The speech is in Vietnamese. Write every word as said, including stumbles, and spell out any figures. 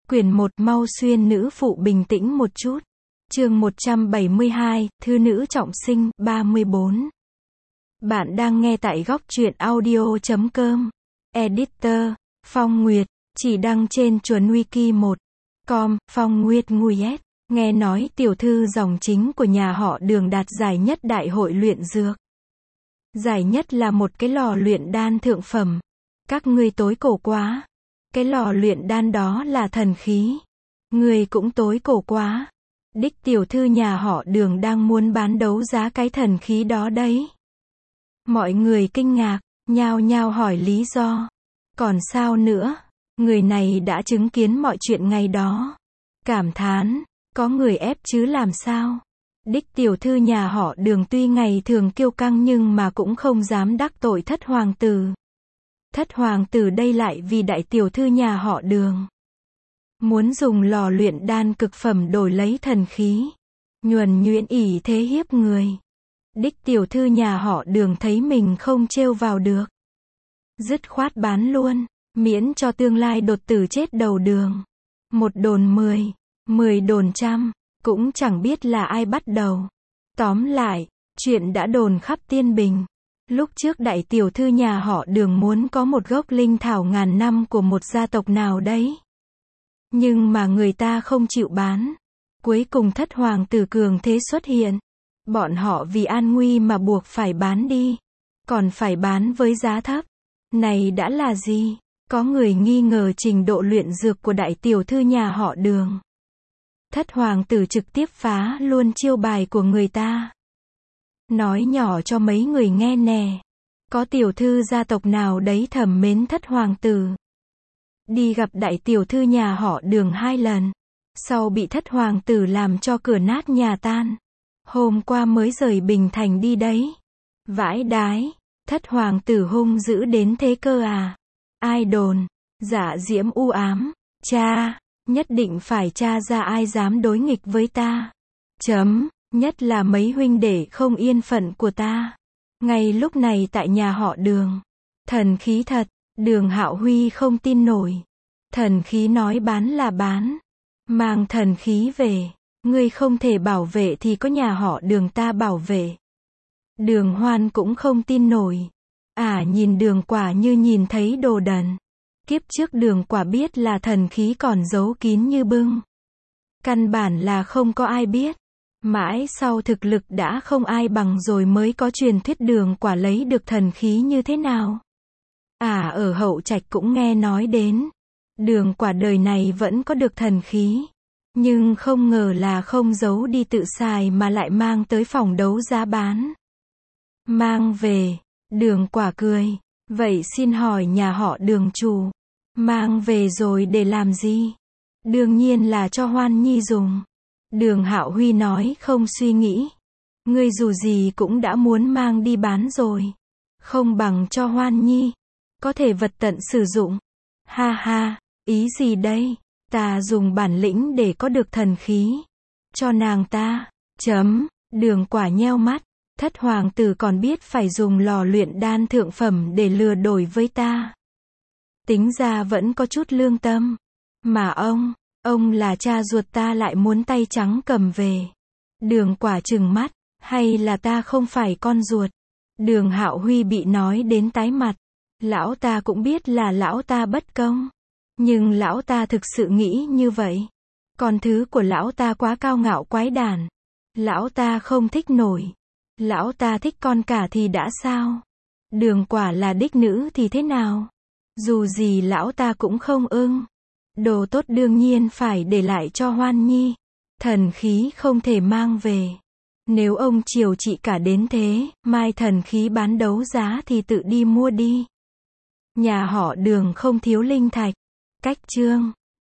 Quyển một Mau xuyên nữ phụ bình tĩnh một chút. Chương một trăm bảy mươi hai, Thư nữ trọng sinh, ba mươi bốn. Bạn đang nghe tại góc truyện audio chấm com. Editor, Phong Nguyệt, chỉ đăng trên chuẩn wiki một chấm com, Phong Nguyệt Nguyệt. Nghe nói tiểu thư dòng chính của nhà họ Đường đạt giải nhất đại hội luyện dược. Giải nhất là một cái lò luyện đan thượng phẩm. Các ngươi tối cổ quá. Cái lò luyện đan đó là thần khí. Ngươi cũng tối cổ quá. Đích tiểu thư nhà họ Đường đang muốn bán đấu giá cái thần khí đó đấy. Mọi người kinh ngạc, nhao nhao hỏi lý do. Còn sao nữa? Người này đã chứng kiến mọi chuyện ngày đó. Cảm thán, có người ép chứ làm sao? Đích tiểu thư nhà họ Đường tuy ngày thường kiêu căng nhưng mà cũng không dám đắc tội thất hoàng tử. Thất hoàng tử đây lại vì đại tiểu thư nhà họ Đường. Muốn dùng lò luyện đan cực phẩm đổi lấy thần khí. Nhuần nhuyễn ỷ thế hiếp người. Đích tiểu thư nhà họ Đường thấy mình không trêu vào được. Dứt khoát bán luôn, miễn cho tương lai đột tử chết đầu đường. Một đồn mười, mười đồn trăm, cũng chẳng biết là ai bắt đầu. Tóm lại, chuyện đã đồn khắp Tiên Bình. Lúc trước đại tiểu thư nhà họ Đường muốn có một gốc linh thảo ngàn năm của một gia tộc nào đấy. Nhưng mà người ta không chịu bán. Cuối cùng thất hoàng tử cường thế xuất hiện. Bọn họ vì an nguy mà buộc phải bán đi. Còn phải bán với giá thấp. Này đã là gì? Có người nghi ngờ trình độ luyện dược của đại tiểu thư nhà họ Đường. Thất hoàng tử trực tiếp phá luôn chiêu bài của người ta. Nói nhỏ cho mấy người nghe nè. Có tiểu thư gia tộc nào đấy thầm mến thất hoàng tử. Đi gặp đại tiểu thư nhà họ Đường hai lần. Sau bị thất hoàng tử làm cho cửa nát nhà tan. Hôm qua mới rời Bình Thành đi đấy. Vãi đái. Thất hoàng tử hung dữ đến thế cơ à. Ai đồn. Dạ diễm u ám. Cha. Nhất định phải tra ra ai dám đối nghịch với ta. Chấm. Nhất là mấy huynh đệ không yên phận của ta. Ngay lúc này tại nhà họ Đường. Thần khí thật. Đường Hạo Huy không tin nổi. Thần khí nói bán là bán. Mang thần khí về. Ngươi không thể bảo vệ thì có nhà họ Đường ta bảo vệ. Đường Hoan cũng không tin nổi. À nhìn Đường Quả như nhìn thấy đồ đần. Kiếp trước Đường Quả biết là thần khí còn giấu kín như bưng. Căn bản là không có ai biết. Mãi sau thực lực đã không ai bằng rồi mới có truyền thuyết Đường Quả lấy được thần khí như thế nào. À ở Hậu Trạch cũng nghe nói đến. Đường Quả đời này vẫn có được thần khí. Nhưng không ngờ là không giấu đi tự xài mà lại mang tới phòng đấu giá bán. Mang về. Đường Quả cười. Vậy xin hỏi nhà họ Đường chủ. Mang về rồi để làm gì? Đương nhiên là cho Hoan Nhi dùng. Đường Hạo Huy nói không suy nghĩ. Ngươi dù gì cũng đã muốn mang đi bán rồi. Không bằng cho Hoan Nhi. Có thể vật tận sử dụng. Ha ha, ý gì đây? Ta dùng bản lĩnh để có được thần khí. Cho nàng ta. Chấm. Đường Quả nheo mắt. Thất hoàng tử còn biết phải dùng lò luyện đan thượng phẩm để lừa đổi với ta. Tính ra vẫn có chút lương tâm. Mà ông, ông là cha ruột ta lại muốn tay trắng cầm về. Đường Quả trừng mắt. Hay là ta không phải con ruột? Đường Hạo Huy bị nói đến tái mặt. Lão ta cũng biết là lão ta bất công. Nhưng lão ta thực sự nghĩ như vậy. Còn thứ của lão ta quá cao ngạo quái đản. Lão ta không thích nổi. Lão ta thích con cả thì đã sao? Đường Quả là đích nữ thì thế nào? Dù gì lão ta cũng không ưng. Đồ tốt đương nhiên phải để lại cho Hoan Nhi. Thần khí không thể mang về. Nếu ông chiều chị cả đến thế, mai thần khí bán đấu giá thì tự đi mua đi. Nhà họ Đường không thiếu linh thạch. Cách chương.